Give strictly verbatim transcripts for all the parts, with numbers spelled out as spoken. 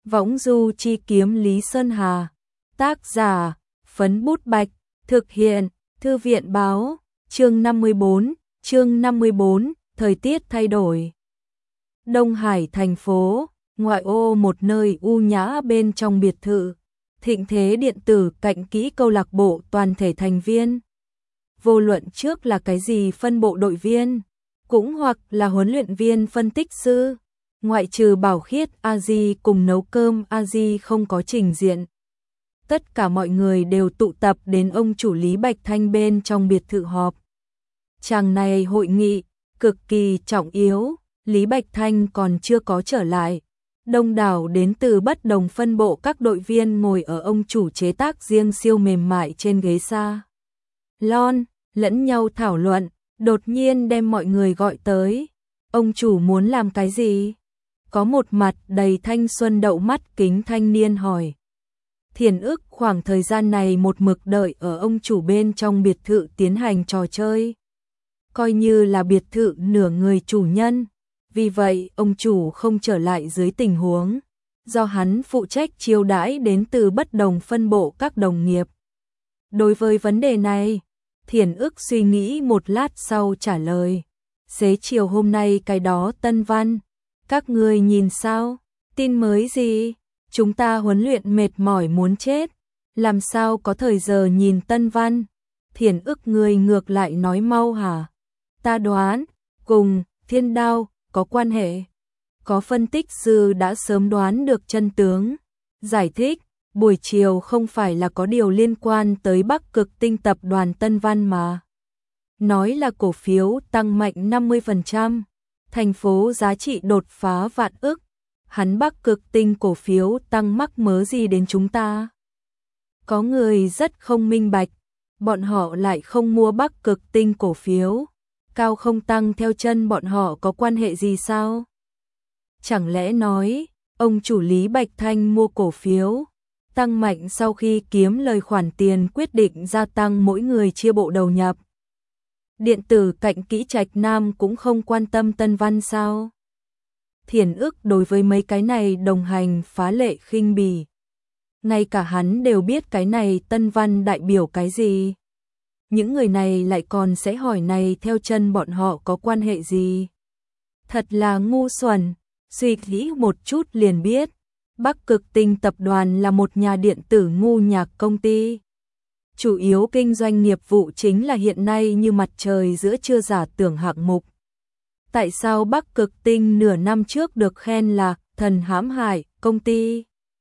Võng du chi kiếm Lý Sơn Hà. Tác giả, Phấn Bút Bạch. Thực hiện, Thư viện báo. Chương năm mươi bốn, chương năm mươi bốn, thời tiết thay đổi. Đông Hải thành phố, ngoại ô một nơi u nhã bên trong biệt thự. Thịnh thế điện tử cạnh kỹ câu lạc bộ toàn thể thành viên. Vô luận trước là cái gì phân bộ đội viên, cũng hoặc là huấn luyện viên phân tích sư, ngoại trừ Bảo Khiết a di cùng nấu cơm a di không có trình diện. Tất cả mọi người đều tụ tập đến ông chủ Lý Bạch Thanh bên trong biệt thự họp. Chàng này hội nghị cực kỳ trọng yếu, Lý Bạch Thanh còn chưa có trở lại. Đông đảo đến từ bất đồng phân bộ các đội viên ngồi ở ông chủ chế tác riêng siêu mềm mại trên ghế sa lon, lẫn nhau thảo luận, đột nhiên đem mọi người gọi tới. Ông chủ muốn làm cái gì? Có một mặt đầy thanh xuân đậu mắt kính thanh niên hỏi. Thiền ức khoảng thời gian này một mực đợi ở ông chủ bên trong biệt thự tiến hành trò chơi. Coi như là biệt thự nửa người chủ nhân. Vì vậy, ông chủ không trở lại dưới tình huống, do hắn phụ trách chiêu đãi đến từ bất đồng phân bộ các đồng nghiệp. Đối với vấn đề này, Thiền ức suy nghĩ một lát sau trả lời. Xế chiều hôm nay cái đó Tân Văn, các người nhìn sao? Tin mới gì? Chúng ta huấn luyện mệt mỏi muốn chết, làm sao có thời giờ nhìn Tân Văn? Thiền ức người ngược lại nói mau hả? Ta đoán, cùng Thiên Đao có quan hệ. Có phân tích sư đã sớm đoán được chân tướng. Giải thích, buổi chiều không phải là có điều liên quan tới Bắc Cực Tinh tập đoàn Tân Văn mà. Nói là cổ phiếu tăng mạnh năm mươi phần trăm, thành phố giá trị đột phá vạn ức. Hắn Bắc Cực Tinh cổ phiếu tăng mắc mớ gì đến chúng ta? Có người rất không minh bạch, bọn họ lại không mua Bắc Cực Tinh cổ phiếu. Cao không tăng theo chân bọn họ có quan hệ gì sao? Chẳng lẽ nói, ông chủ Lý Bạch Thanh mua cổ phiếu, tăng mạnh sau khi kiếm lời khoản tiền quyết định gia tăng mỗi người chia bộ đầu nhập. Điện tử cạnh kỹ Trạch Nam cũng không quan tâm Tân Văn sao? Thiền ức đối với mấy cái này đồng hành phá lệ khinh bỉ. Ngay cả hắn đều biết cái này Tân Văn đại biểu cái gì. Những người này lại còn sẽ hỏi này theo chân bọn họ có quan hệ gì. Thật là ngu xuẩn, suy nghĩ một chút liền biết. Bắc Cực Tinh tập đoàn là một nhà điện tử ngu nhạc công ty. Chủ yếu kinh doanh nghiệp vụ chính là hiện nay như mặt trời giữa trưa giả tưởng hạng mục. Tại sao Bắc Cực Tinh nửa năm trước được khen là thần hãm hại công ty?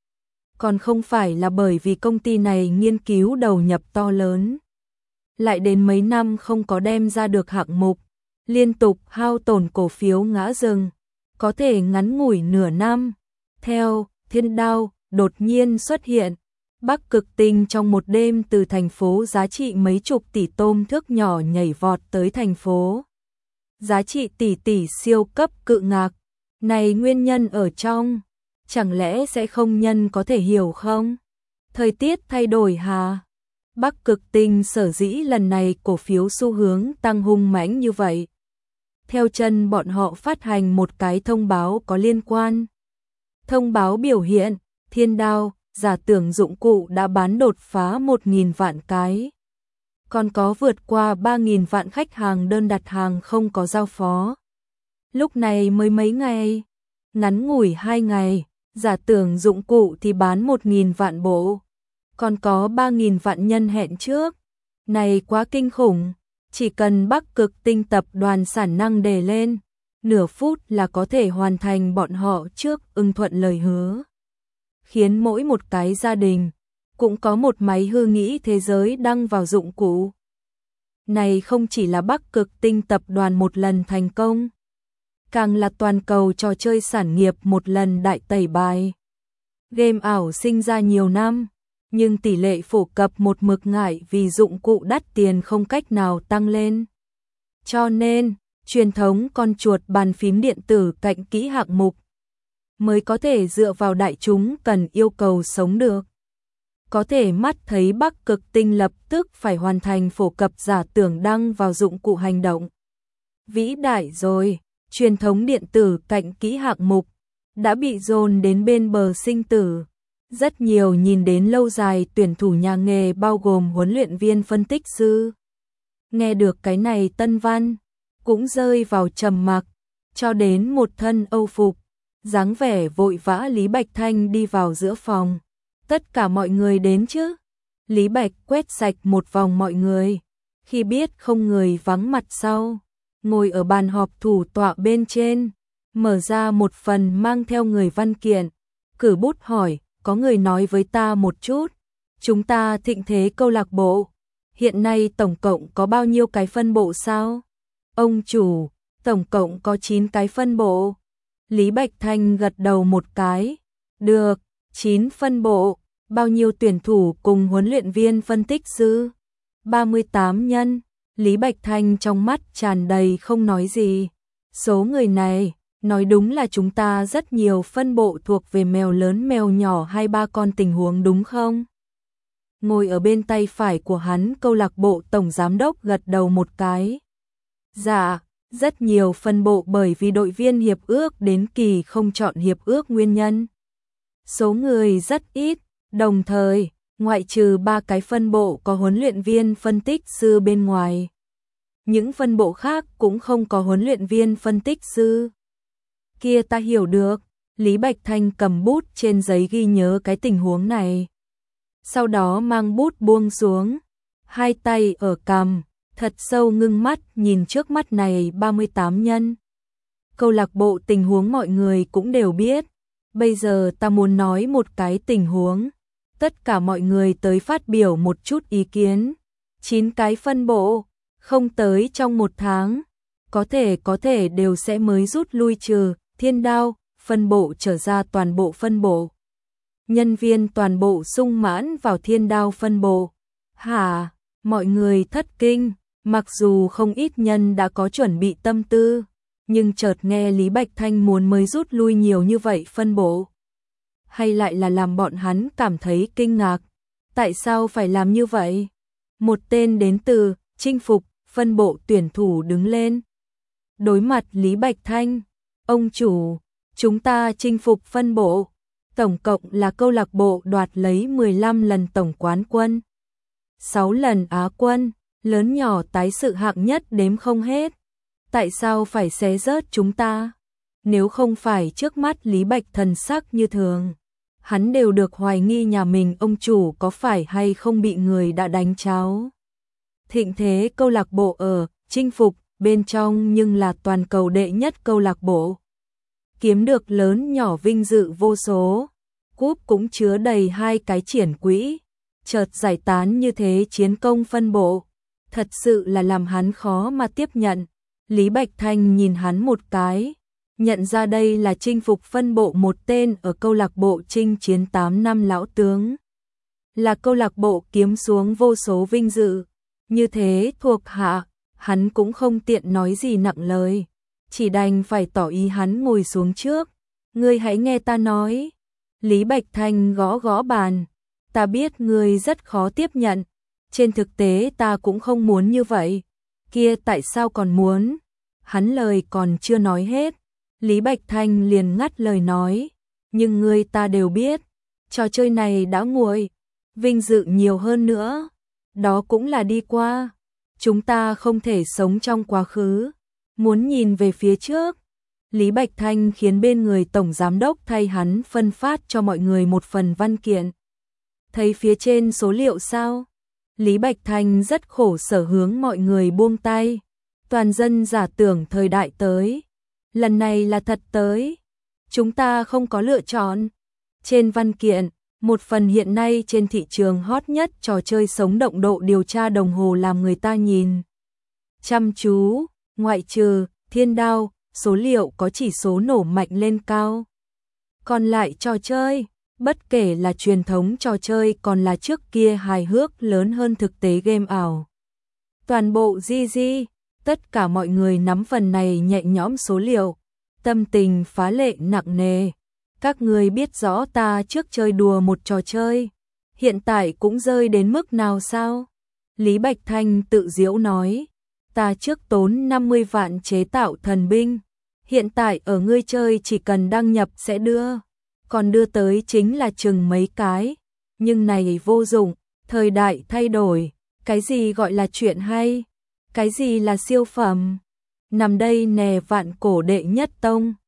Còn không phải là bởi vì công ty này nghiên cứu đầu nhập to lớn. Lại đến mấy năm không có đem ra được hạng mục, liên tục hao tổn cổ phiếu ngã rừng, có thể ngắn ngủi nửa năm. Theo Thiên Đao đột nhiên xuất hiện, Bắc Cực Tinh trong một đêm từ thành phố giá trị mấy chục tỷ tôm thước nhỏ nhảy vọt tới thành phố giá trị tỷ tỷ siêu cấp cự ngạc. Này nguyên nhân ở trong, chẳng lẽ sẽ không nhân có thể hiểu không? Thời tiết thay đổi hà? Bắc Cực Tinh sở dĩ lần này cổ phiếu xu hướng tăng hung mãnh như vậy. Theo chân bọn họ phát hành một cái thông báo có liên quan. Thông báo biểu hiện, Thiên Đao, giả tưởng dụng cụ đã bán đột phá một nghìn vạn cái. Còn có vượt qua ba nghìn vạn khách hàng đơn đặt hàng không có giao phó. Lúc này mới mấy ngày, ngắn ngủi hai ngày, giả tưởng dụng cụ thì bán một nghìn vạn bộ. Còn có ba nghìn vạn nhân hẹn trước. Này quá kinh khủng, chỉ cần Bắc Cực Tinh tập đoàn sản năng đề lên, nửa phút là có thể hoàn thành bọn họ trước ưng thuận lời hứa. Khiến mỗi một cái gia đình cũng có một máy hư nghĩ thế giới đăng vào dụng cụ. Này không chỉ là Bắc Cực Tinh tập đoàn một lần thành công, càng là toàn cầu trò chơi sản nghiệp một lần đại tẩy bài. Game ảo sinh ra nhiều năm, nhưng tỷ lệ phổ cập một mực ngại vì dụng cụ đắt tiền không cách nào tăng lên. Cho nên, truyền thống con chuột bàn phím điện tử cạnh kỹ hạng mục mới có thể dựa vào đại chúng cần yêu cầu sống được. Có thể mắt thấy Bắc Cực Tinh lập tức phải hoàn thành phổ cập giả tưởng đăng vào dụng cụ hành động. Vĩ đại rồi, truyền thống điện tử cạnh kỹ hạng mục đã bị dồn đến bên bờ sinh tử. Rất nhiều nhìn đến lâu dài tuyển thủ nhà nghề bao gồm huấn luyện viên phân tích sư. Nghe được cái này Tân Văn cũng rơi vào trầm mặc, cho đến một thân âu phục, dáng vẻ vội vã Lý Bạch Thanh đi vào giữa phòng. Tất cả mọi người đến chứ? Lý Bạch quét sạch một vòng mọi người, khi biết không người vắng mặt sau, ngồi ở bàn họp thủ tọa bên trên, mở ra một phần mang theo người văn kiện, cử bút hỏi, có người nói với ta một chút, chúng ta Thịnh Thế câu lạc bộ, hiện nay tổng cộng có bao nhiêu cái phân bộ sao? Ông chủ, tổng cộng có chín cái phân bộ. Lý Bạch Thanh gật đầu một cái, được, chín phân bộ, bao nhiêu tuyển thủ cùng huấn luyện viên phân tích sư? ba mươi tám nhân. Lý Bạch Thanh trong mắt tràn đầy không nói gì. Số người này, nói đúng là chúng ta rất nhiều phân bộ thuộc về mèo lớn mèo nhỏ hai ba con tình huống đúng không? Ngồi ở bên tay phải của hắn câu lạc bộ tổng giám đốc gật đầu một cái. Dạ, rất nhiều phân bộ bởi vì đội viên hiệp ước đến kỳ không chọn hiệp ước nguyên nhân. Số người rất ít, đồng thời, ngoại trừ ba cái phân bộ có huấn luyện viên phân tích sư bên ngoài. Những phân bộ khác cũng không có huấn luyện viên phân tích sư. Kia ta hiểu được, Lý Bạch Thanh cầm bút trên giấy ghi nhớ cái tình huống này. Sau đó mang bút buông xuống, hai tay ở cằm, thật sâu ngưng mắt nhìn trước mắt này ba mươi tám nhân. Câu lạc bộ tình huống mọi người cũng đều biết, bây giờ ta muốn nói một cái tình huống. Tất cả mọi người tới phát biểu một chút ý kiến. chín cái phân bộ, không tới trong một tháng, có thể có thể đều sẽ mới rút lui trừ Thiên Đao, phân bộ trở ra toàn bộ phân bộ. Nhân viên toàn bộ sung mãn vào Thiên Đao phân bộ. Hả, mọi người thất kinh, mặc dù không ít nhân đã có chuẩn bị tâm tư, nhưng chợt nghe Lý Bạch Thanh muốn mới rút lui nhiều như vậy phân bộ. Hay lại là làm bọn hắn cảm thấy kinh ngạc. Tại sao phải làm như vậy? Một tên đến từ chinh phục phân bộ tuyển thủ đứng lên. Đối mặt Lý Bạch Thanh, ông chủ, chúng ta chinh phục phân bộ, tổng cộng là câu lạc bộ đoạt lấy mười lăm lần tổng quán quân, sáu lần Á quân, lớn nhỏ tái sự hạng nhất đếm không hết. Tại sao phải xé rớt chúng ta? Nếu không phải trước mắt Lý Bạch thần sắc như thường, hắn đều được hoài nghi nhà mình ông chủ có phải hay không bị người đã đánh cháo. Thịnh Thế câu lạc bộ ở chinh phục bên trong nhưng là toàn cầu đệ nhất câu lạc bộ. Kiếm được lớn nhỏ vinh dự vô số, cúp cũng chứa đầy hai cái triển quỹ, chợt giải tán như thế chiến công phân bộ, thật sự là làm hắn khó mà tiếp nhận. Lý Bạch Thanh nhìn hắn một cái, nhận ra đây là chinh phục phân bộ một tên ở câu lạc bộ chinh chiến tám năm lão tướng. Là câu lạc bộ kiếm xuống vô số vinh dự, như thế thuộc hạ, hắn cũng không tiện nói gì nặng lời, chỉ đành phải tỏ ý hắn ngồi xuống trước. Ngươi hãy nghe ta nói. Lý Bạch Thanh gõ gõ bàn, ta biết ngươi rất khó tiếp nhận, trên thực tế ta cũng không muốn như vậy. Kia tại sao còn muốn? Hắn lời còn chưa nói hết, Lý Bạch Thanh liền ngắt lời nói, nhưng ngươi ta đều biết, trò chơi này đã nguội, vinh dự nhiều hơn nữa, đó cũng là đi qua, chúng ta không thể sống trong quá khứ, muốn nhìn về phía trước. Lý Bạch Thanh khiến bên người tổng giám đốc thay hắn phân phát cho mọi người một phần văn kiện. Thấy phía trên số liệu sao? Lý Bạch Thanh rất khổ sở hướng mọi người buông tay. Toàn dân giả tưởng thời đại tới. Lần này là thật tới. Chúng ta không có lựa chọn. Trên văn kiện, một phần hiện nay trên thị trường hot nhất trò chơi sống động độ điều tra đồng hồ làm người ta nhìn chăm chú, ngoại trừ Thiên Đao, số liệu có chỉ số nổ mạnh lên cao. Còn lại trò chơi, bất kể là truyền thống trò chơi còn là trước kia hài hước lớn hơn thực tế game ảo. Toàn bộ gi gi, tất cả mọi người nắm phần này nhẹ nhõm số liệu, tâm tình phá lệ nặng nề. Các người biết rõ ta trước chơi đùa một trò chơi, hiện tại cũng rơi đến mức nào sao? Lý Bạch Thanh tự giễu nói, ta trước tốn năm mươi vạn chế tạo thần binh, Hiện tại ở ngươi chơi chỉ cần đăng nhập sẽ đưa, còn đưa tới chính là chừng mấy cái, nhưng này vô dụng, thời đại thay đổi, cái gì gọi là chuyện hay, cái gì là siêu phẩm, nằm đây nè vạn cổ đệ nhất tông.